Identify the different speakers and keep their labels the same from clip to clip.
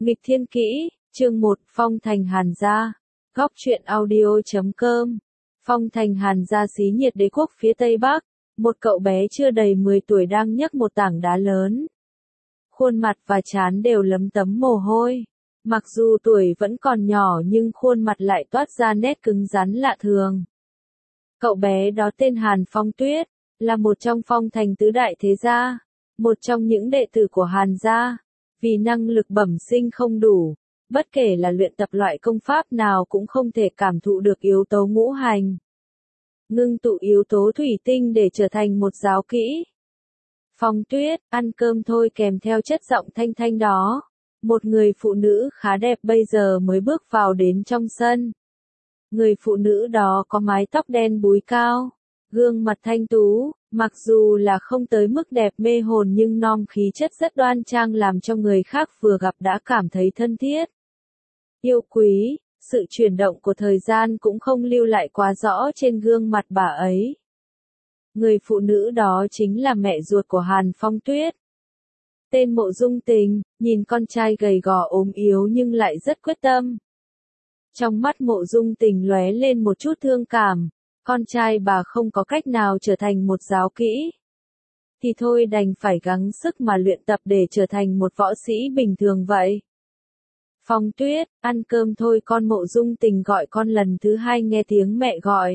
Speaker 1: Nghịch thiên kỹ, chương 1, Phong Thành Hàn Gia. Góc truyện audio.com. Phong Thành Hàn Gia xí nhiệt đế quốc phía Tây Bắc, một cậu bé chưa đầy 10 tuổi đang nhấc một tảng đá lớn. Khuôn mặt và trán đều lấm tấm mồ hôi. Mặc dù tuổi vẫn còn nhỏ nhưng khuôn mặt lại toát ra nét cứng rắn lạ thường. Cậu bé đó tên Hàn Phong Tuyết, là một trong Phong Thành tứ đại thế gia, một trong những đệ tử của Hàn gia. Vì năng lực bẩm sinh không đủ, bất kể là luyện tập loại công pháp nào cũng không thể cảm thụ được yếu tố ngũ hành. Ngưng tụ yếu tố thủy tinh để trở thành một giáo kỹ. Phong Tuyết, ăn cơm thôi kèm theo chất giọng thanh thanh đó. Một người phụ nữ khá đẹp bây giờ mới bước vào đến trong sân. Người phụ nữ đó có mái tóc đen búi cao, gương mặt thanh tú, mặc dù là không tới mức đẹp mê hồn nhưng nom khí chất rất đoan trang làm cho người khác vừa gặp đã cảm thấy thân thiết. Yêu quý, sự chuyển động của thời gian cũng không lưu lại quá rõ trên gương mặt bà ấy. Người phụ nữ đó chính là mẹ ruột của Hàn Phong Tuyết. Tên Mộ Dung Tình, nhìn con trai gầy gò ốm yếu nhưng lại rất quyết tâm. Trong mắt Mộ Dung Tình lóe lên một chút thương cảm, con trai bà không có cách nào trở thành một giáo kỹ. Thì thôi đành phải gắng sức mà luyện tập để trở thành một võ sĩ bình thường vậy. Phong Tuyết, ăn cơm thôi con. Mộ Dung Tình gọi con lần thứ hai nghe tiếng mẹ gọi.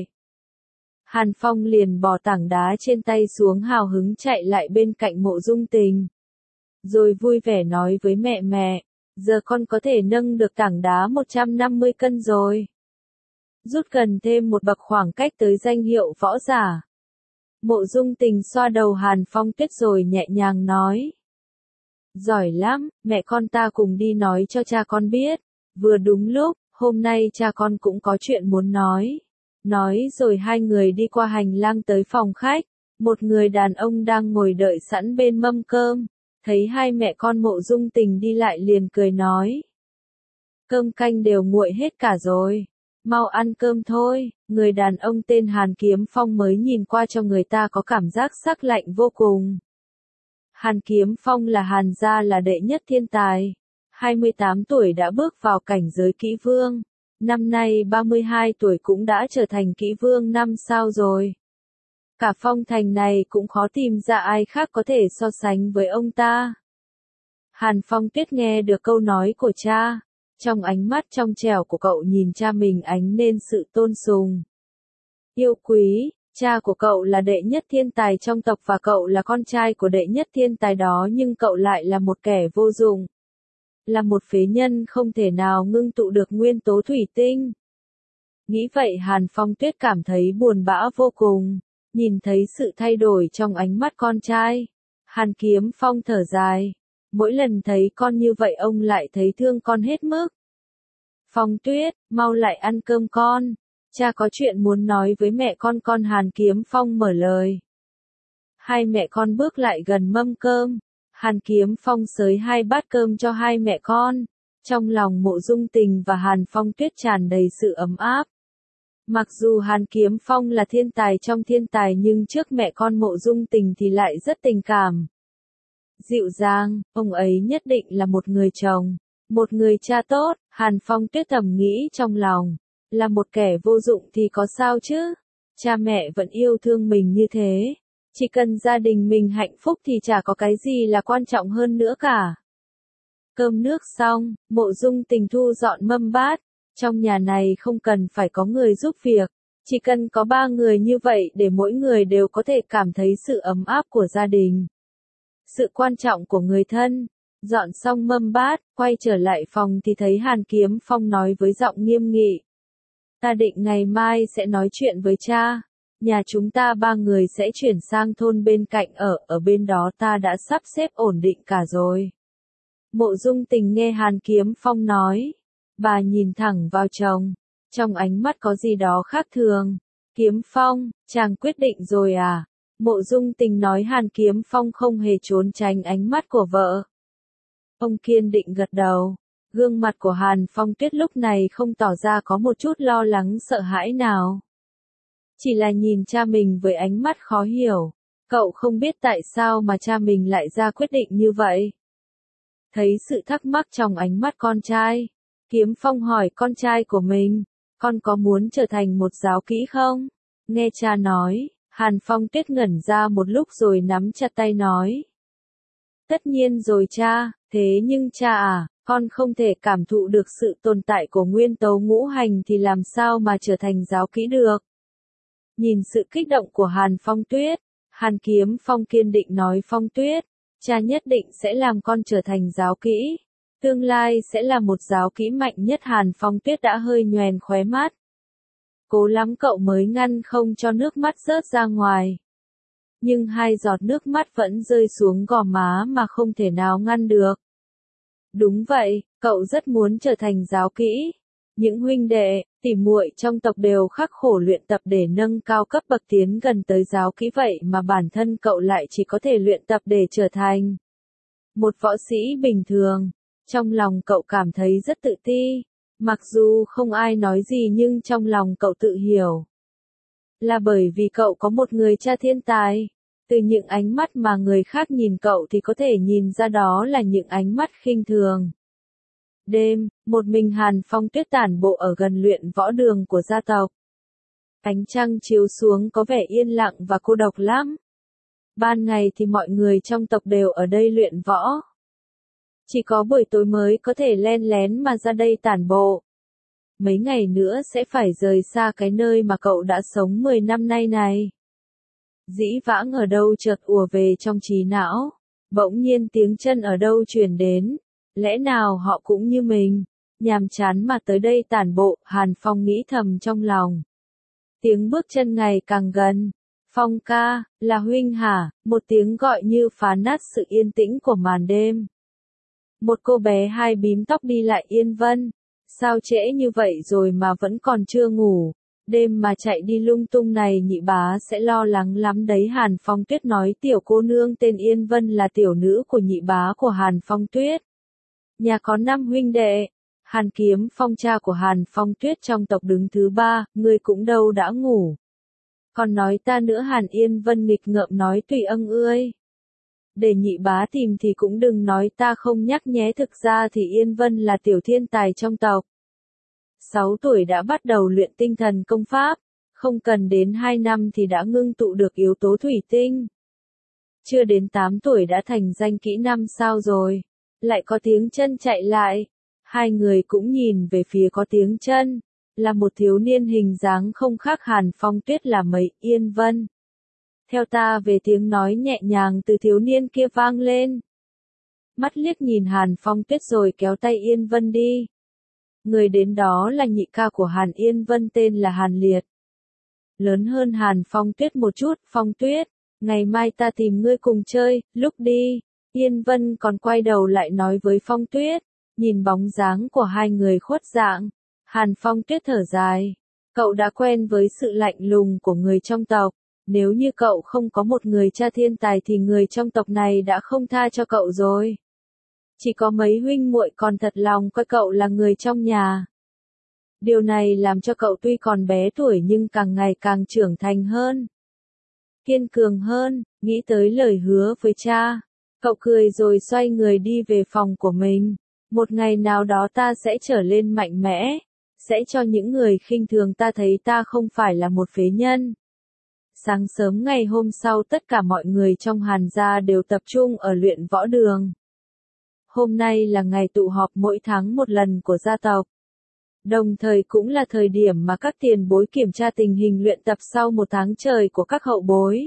Speaker 1: Hàn Phong liền bỏ tảng đá trên tay xuống hào hứng chạy lại bên cạnh Mộ Dung Tình. Rồi vui vẻ nói với mẹ, giờ con có thể nâng được tảng đá 150 cân rồi. Rút gần thêm một bậc khoảng cách tới danh hiệu võ giả. Mộ Dung Tình xoa đầu Hàn Phong Tuyết rồi nhẹ nhàng nói. Giỏi lắm, mẹ con ta cùng đi nói cho cha con biết. Vừa đúng lúc, hôm nay cha con cũng có chuyện muốn nói. Nói rồi hai người đi qua hành lang tới phòng khách. Một người đàn ông đang ngồi đợi sẵn bên mâm cơm. Thấy hai mẹ con Mộ Dung Tình đi lại liền cười nói. Cơm canh đều nguội hết cả rồi. Mau ăn cơm thôi. Người đàn ông tên Hàn Kiếm Phong mới nhìn qua cho người ta có cảm giác sắc lạnh vô cùng. Hàn Kiếm Phong là Hàn gia là đệ nhất thiên tài. 28 tuổi đã bước vào cảnh giới kỹ vương. Năm nay 32 tuổi cũng đã trở thành kỹ vương 5 sao rồi. Cả Phong Thành này cũng khó tìm ra ai khác có thể so sánh với ông ta. Hàn Phong Tuyết nghe được câu nói của cha. Trong ánh mắt trong trẻo của cậu nhìn cha mình ánh lên sự tôn sùng. Yêu quý, cha của cậu là đệ nhất thiên tài trong tộc và cậu là con trai của đệ nhất thiên tài đó nhưng cậu lại là một kẻ vô dụng. Là một phế nhân không thể nào ngưng tụ được nguyên tố thủy tinh. Nghĩ vậy Hàn Phong Tuyết cảm thấy buồn bã vô cùng. Nhìn thấy sự thay đổi trong ánh mắt con trai. Hàn Kiếm Phong thở dài. Mỗi lần thấy con như vậy ông lại thấy thương con hết mức. Phong Tuyết, mau lại ăn cơm con. Cha có chuyện muốn nói với mẹ con. Hàn Kiếm Phong mở lời. Hai mẹ con bước lại gần mâm cơm. Hàn Kiếm Phong xới hai bát cơm cho hai mẹ con. Trong lòng Mộ Dung Tình và Hàn Phong Tuyết tràn đầy sự ấm áp. Mặc dù Hàn Kiếm Phong là thiên tài trong thiên tài nhưng trước mẹ con Mộ Dung Tình thì lại rất tình cảm. Dịu dàng, ông ấy nhất định là một người chồng, một người cha tốt. Hàn Phong Tuyết thầm nghĩ trong lòng, là một kẻ vô dụng thì có sao chứ, cha mẹ vẫn yêu thương mình như thế, chỉ cần gia đình mình hạnh phúc thì chả có cái gì là quan trọng hơn nữa cả. Cơm nước xong, Mộ Dung Tình thu dọn mâm bát, trong nhà này không cần phải có người giúp việc, chỉ cần có 3 người như vậy để mỗi người đều có thể cảm thấy sự ấm áp của gia đình. Sự quan trọng của người thân. Dọn xong mâm bát, quay trở lại phòng thì thấy Hàn Kiếm Phong nói với giọng nghiêm nghị. Ta định ngày mai sẽ nói chuyện với cha. Nhà chúng ta 3 người sẽ chuyển sang thôn bên cạnh ở bên đó ta đã sắp xếp ổn định cả rồi. Mộ Dung Tình nghe Hàn Kiếm Phong nói. Bà nhìn thẳng vào chồng. Trong ánh mắt có gì đó khác thường. Kiếm Phong, chàng quyết định rồi à? Mộ Dung Tình nói. Hàn Kiếm Phong không hề trốn tránh ánh mắt của vợ. Ông kiên định gật đầu. Gương mặt của Hàn Phong Tuyết lúc này không tỏ ra có một chút lo lắng sợ hãi nào. Chỉ là nhìn cha mình với ánh mắt khó hiểu. Cậu không biết tại sao mà cha mình lại ra quyết định như vậy. Thấy sự thắc mắc trong ánh mắt con trai, Kiếm Phong hỏi con trai của mình, con có muốn trở thành một giáo kỹ không? Nghe cha nói, Hàn Phong Tuyết ngẩn ra một lúc rồi nắm chặt tay nói. Tất nhiên rồi cha, thế nhưng cha à, con không thể cảm thụ được sự tồn tại của nguyên tố ngũ hành thì làm sao mà trở thành giáo kỹ được. Nhìn sự kích động của Hàn Phong Tuyết, Hàn Kiếm Phong kiên định nói Phong Tuyết, cha nhất định sẽ làm con trở thành giáo kỹ. Tương lai sẽ là một giáo kỹ mạnh nhất. Hàn Phong Tuyết đã hơi nhoèn khóe mắt. Cố lắm cậu mới ngăn không cho nước mắt rớt ra ngoài. Nhưng hai giọt nước mắt vẫn rơi xuống gò má mà không thể nào ngăn được. Đúng vậy, cậu rất muốn trở thành giáo kỹ. Những huynh đệ, tỉ muội trong tộc đều khắc khổ luyện tập để nâng cao cấp bậc tiến gần tới giáo kỹ vậy mà bản thân cậu lại chỉ có thể luyện tập để trở thành một võ sĩ bình thường. Trong lòng cậu cảm thấy rất tự ti. Mặc dù không ai nói gì nhưng trong lòng cậu tự hiểu. Là bởi vì cậu có một người cha thiên tài. Từ những ánh mắt mà người khác nhìn cậu thì có thể nhìn ra đó là những ánh mắt khinh thường. Đêm, một mình Hàn Phong Tuyết tản bộ ở gần luyện võ đường của gia tộc. Ánh trăng chiếu xuống có vẻ yên lặng và cô độc lắm. Ban ngày thì mọi người trong tộc đều ở đây luyện võ. Chỉ có buổi tối mới có thể len lén mà ra đây tản bộ. Mấy ngày nữa sẽ phải rời xa cái nơi mà cậu đã sống 10 năm nay này. Dĩ vãng ở đâu chợt ùa về trong trí não. Bỗng nhiên tiếng chân ở đâu truyền đến. Lẽ nào họ cũng như mình, nhàm chán mà tới đây tản bộ. Hàn Phong nghĩ thầm trong lòng. Tiếng bước chân ngày càng gần. Phong ca, là huynh hả? Một tiếng gọi như phá nát sự yên tĩnh của màn đêm. Một cô bé hai bím tóc đi lại. Yên Vân, sao trễ như vậy rồi mà vẫn còn chưa ngủ? Đêm mà chạy đi lung tung này nhị bá sẽ lo lắng lắm đấy. Hàn Phong Tuyết nói tiểu cô nương tên Yên Vân là tiểu nữ của nhị bá của Hàn Phong Tuyết. Nhà có 5 huynh đệ. Hàn Kiếm Phong cha của Hàn Phong Tuyết trong tộc đứng thứ 3, ngươi cũng đâu đã ngủ. Còn nói ta nữa. Hàn Yên Vân nghịch ngợm nói tùy ơi. Để nhị bá tìm thì cũng đừng nói ta không nhắc nhé. Thực ra thì Yên Vân là tiểu thiên tài trong tộc. 6 tuổi đã bắt đầu luyện tinh thần công pháp, không cần đến 2 năm thì đã ngưng tụ được yếu tố thủy tinh. Chưa đến 8 tuổi đã thành danh kỹ 5 sao rồi. Lại có tiếng chân chạy lại. Hai người cũng nhìn về phía có tiếng chân. Là một thiếu niên hình dáng không khác Hàn Phong Tuyết là mấy. Yên Vân, theo ta về. Tiếng nói nhẹ nhàng từ thiếu niên kia vang lên. Mắt liếc nhìn Hàn Phong Tuyết rồi kéo tay Yên Vân đi. Người đến đó là nhị ca của Hàn Yên Vân tên là Hàn Liệt. Lớn hơn Hàn Phong Tuyết một chút. Phong Tuyết, ngày mai ta tìm ngươi cùng chơi. Lúc đi, Yên Vân còn quay đầu lại nói với Phong Tuyết. Nhìn bóng dáng của hai người khuất dạng, Hàn Phong Tuyết thở dài. Cậu đã quen với sự lạnh lùng của người trong tộc. Nếu như cậu không có một người cha thiên tài thì người trong tộc này đã không tha cho cậu rồi. Chỉ có mấy huynh muội còn thật lòng coi cậu là người trong nhà. Điều này làm cho cậu tuy còn bé tuổi nhưng càng ngày càng trưởng thành hơn. Kiên cường hơn. Nghĩ tới lời hứa với cha, cậu cười rồi xoay người đi về phòng của mình. Một ngày nào đó ta sẽ trở lên mạnh mẽ. Sẽ cho những người khinh thường ta thấy ta không phải là một phế nhân. Sáng sớm ngày hôm sau tất cả mọi người trong Hàn gia đều tập trung ở luyện võ đường. Hôm nay là ngày tụ họp mỗi tháng một lần của gia tộc. Đồng thời cũng là thời điểm mà các tiền bối kiểm tra tình hình luyện tập sau một tháng trời của các hậu bối.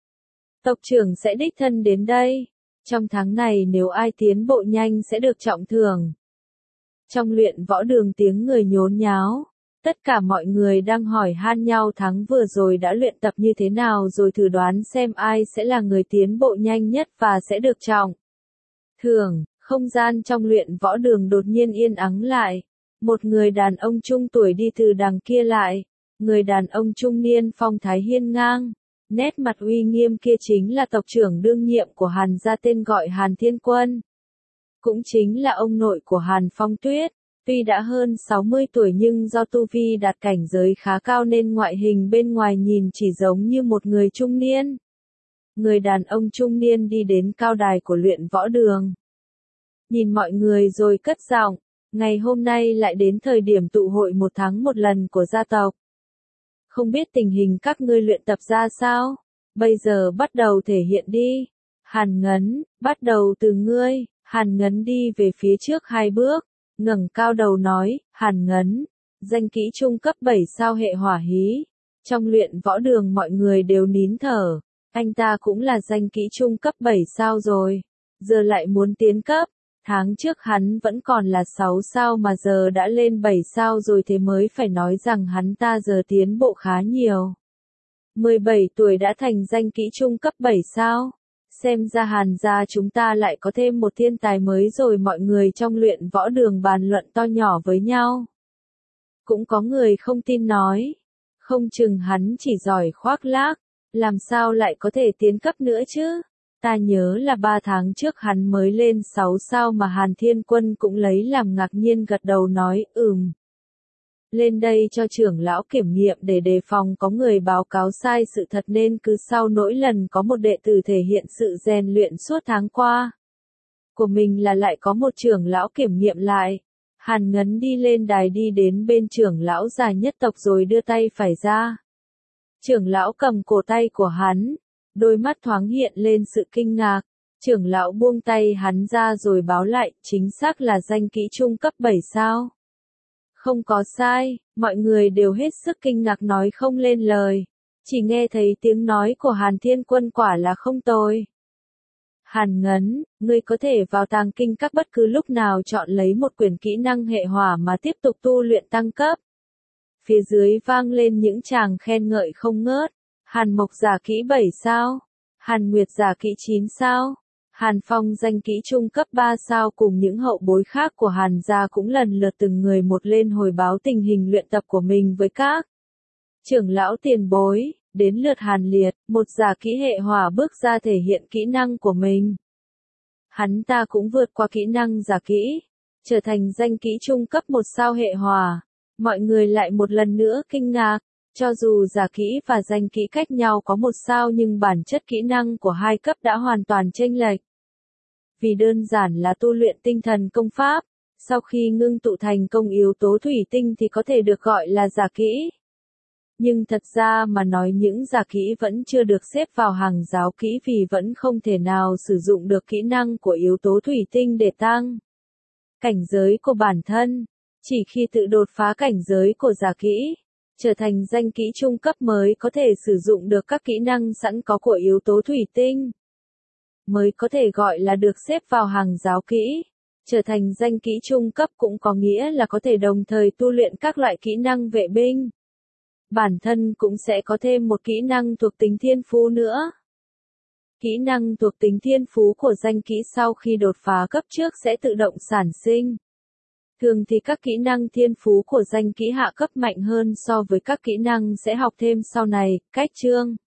Speaker 1: Tộc trưởng sẽ đích thân đến đây. Trong tháng này nếu ai tiến bộ nhanh sẽ được trọng thưởng. Trong luyện võ đường tiếng người nhốn nháo. Tất cả mọi người đang hỏi han nhau tháng vừa rồi đã luyện tập như thế nào rồi thử đoán xem ai sẽ là người tiến bộ nhanh nhất và sẽ được trọng thưởng. Không gian trong luyện võ đường đột nhiên yên ắng lại. Một người đàn ông trung tuổi đi từ đằng kia lại. Người đàn ông trung niên phong thái hiên ngang. Nét mặt uy nghiêm kia chính là tộc trưởng đương nhiệm của Hàn gia tên gọi Hàn Thiên Quân. Cũng chính là ông nội của Hàn Phong Tuyết. Tuy đã hơn 60 tuổi nhưng do tu vi đạt cảnh giới khá cao nên ngoại hình bên ngoài nhìn chỉ giống như một người trung niên. Người đàn ông trung niên đi đến cao đài của luyện võ đường. nhìn mọi người rồi cất giọng, ngày hôm nay lại đến thời điểm tụ hội 1 tháng 1 lần của gia tộc. Không biết tình hình các ngươi luyện tập ra sao? Bây giờ bắt đầu thể hiện đi. Hàn Ngấn, bắt đầu từ ngươi. Hàn Ngấn đi về phía trước 2 bước, ngẩng cao đầu nói, Hàn Ngấn, danh kỹ trung cấp 7 sao hệ hỏa hí. Trong luyện võ đường mọi người đều nín thở, anh ta cũng là danh kỹ trung cấp 7 sao rồi, giờ lại muốn tiến cấp. Tháng trước hắn vẫn còn là 6 sao mà giờ đã lên 7 sao rồi, thế mới phải nói rằng hắn ta giờ tiến bộ khá nhiều. 17 tuổi đã thành danh kỹ trung cấp 7 sao. Xem ra Hàn gia chúng ta lại có thêm một thiên tài mới rồi, mọi người trong luyện võ đường bàn luận to nhỏ với nhau. Cũng có người không tin nói, không chừng hắn chỉ giỏi khoác lác, làm sao lại có thể tiến cấp nữa chứ? Ta nhớ là 3 tháng trước hắn mới lên 6 sao mà. Hàn Thiên Quân cũng lấy làm ngạc nhiên gật đầu nói, Lên đây cho trưởng lão kiểm nghiệm để đề phòng có người báo cáo sai sự thật, nên cứ sau mỗi lần có một đệ tử thể hiện sự rèn luyện suốt tháng qua của mình là lại có một trưởng lão kiểm nghiệm lại. Hàn Ngấn đi lên đài, đi đến bên trưởng lão già nhất tộc rồi đưa tay phải ra. Trưởng lão cầm cổ tay của hắn, đôi mắt thoáng hiện lên sự kinh ngạc. Trưởng lão buông tay hắn ra rồi báo lại, chính xác là danh kỹ trung cấp 7 sao. Không có sai, mọi người đều hết sức kinh ngạc nói không lên lời. Chỉ nghe thấy tiếng nói của Hàn Thiên Quân quả là không tồi. Hàn Ngấn, ngươi có thể vào tàng kinh các bất cứ lúc nào chọn lấy một quyển kỹ năng hệ hỏa mà tiếp tục tu luyện tăng cấp. Phía dưới vang lên những tràng khen ngợi không ngớt. Hàn Mộc giả kỹ 7 sao. Hàn Nguyệt giả kỹ 9 sao. Hàn Phong danh kỹ trung cấp 3 sao cùng những hậu bối khác của Hàn gia cũng lần lượt từng người một lên hồi báo tình hình luyện tập của mình với các trưởng lão tiền bối. Đến lượt Hàn Liệt, một giả kỹ hệ hỏa bước ra thể hiện kỹ năng của mình. Hắn ta cũng vượt qua kỹ năng giả kỹ, trở thành danh kỹ trung cấp 1 sao hệ hỏa. Mọi người lại một lần nữa kinh ngạc, cho dù giả kỹ và danh kỹ cách nhau có 1 sao nhưng bản chất kỹ năng của hai cấp đã hoàn toàn chênh lệch. Vì đơn giản là tu luyện tinh thần công pháp, sau khi ngưng tụ thành công yếu tố thủy tinh thì có thể được gọi là giả kỹ. Nhưng thật ra mà nói những giả kỹ vẫn chưa được xếp vào hàng giáo kỹ vì vẫn không thể nào sử dụng được kỹ năng của yếu tố thủy tinh để tăng cảnh giới của bản thân. Chỉ khi tự đột phá cảnh giới của giả kỹ, trở thành danh kỹ trung cấp mới có thể sử dụng được các kỹ năng sẵn có của yếu tố thủy tinh, mới có thể gọi là được xếp vào hàng giáo kỹ. Trở thành danh kỹ trung cấp cũng có nghĩa là có thể đồng thời tu luyện các loại kỹ năng vệ binh. Bản thân cũng sẽ có thêm một kỹ năng thuộc tính thiên phú nữa. Kỹ năng thuộc tính thiên phú của danh kỹ sau khi đột phá cấp trước sẽ tự động sản sinh. Thường thì các kỹ năng thiên phú của danh kỹ hạ cấp mạnh hơn so với các kỹ năng sẽ học thêm sau này. Cách chương